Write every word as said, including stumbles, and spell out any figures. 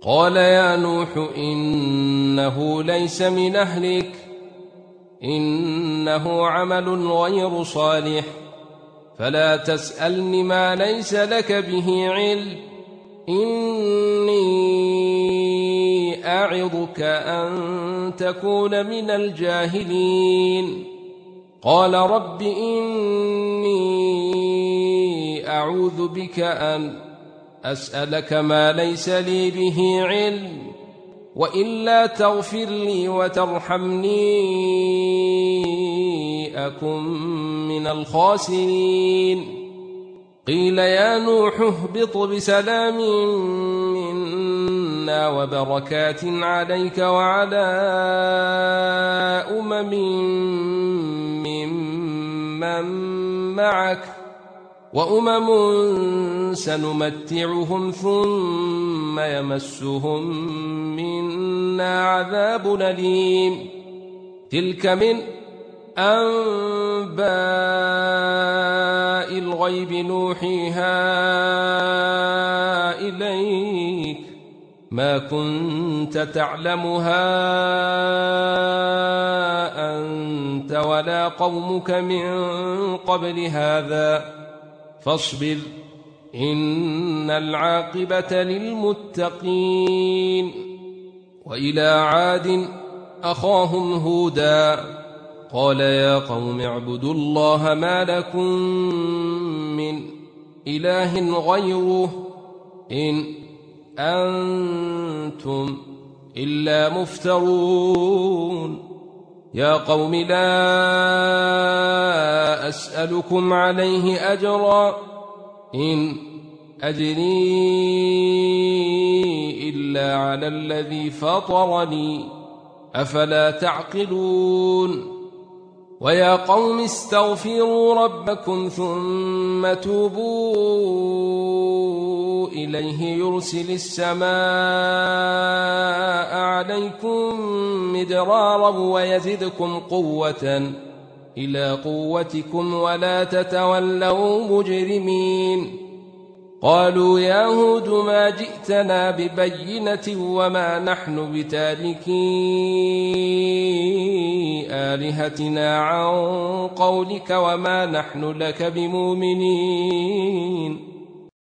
قال يا نوح إنه ليس من أهلك إنه عمل غير صالح فلا تسألني ما ليس لك به علم إني أعظك أن تكون من الجاهلين قال رب إني أعوذ بك أن أسألك ما ليس لي به علم وإلا تغفر لي وترحمني أكن من الخاسرين قيل يا نوح اهبط بسلام منا وبركات عليك وعلى أمم ممن معك وأمم سنمتعهم ثم يمسهم منا عذاب أليم تلك من أنباء الغيب نوحيها إليك ما كنت تعلمها أنت ولا قومك من قبل هذا فاصبر إن العاقبة للمتقين وإلى عاد أخاهم هودا قال يا قوم اعبدوا الله ما لكم من إله غيره إن أنتم إلا مفترون يا قوم لا أسألكم عليه أجرا إن أجري إلا على الذي فطرني أفلا تعقلون ويا قوم استغفروا ربكم ثم توبوا إليه يرسل السماء عليكم مدرارا ويزدكم قوة إلى قوتكم ولا تتولوا مجرمين قالوا يا هود ما جئتنا ببينة وما نحن بتاركي آلهتنا عن قولك وما نحن لك بمؤمنين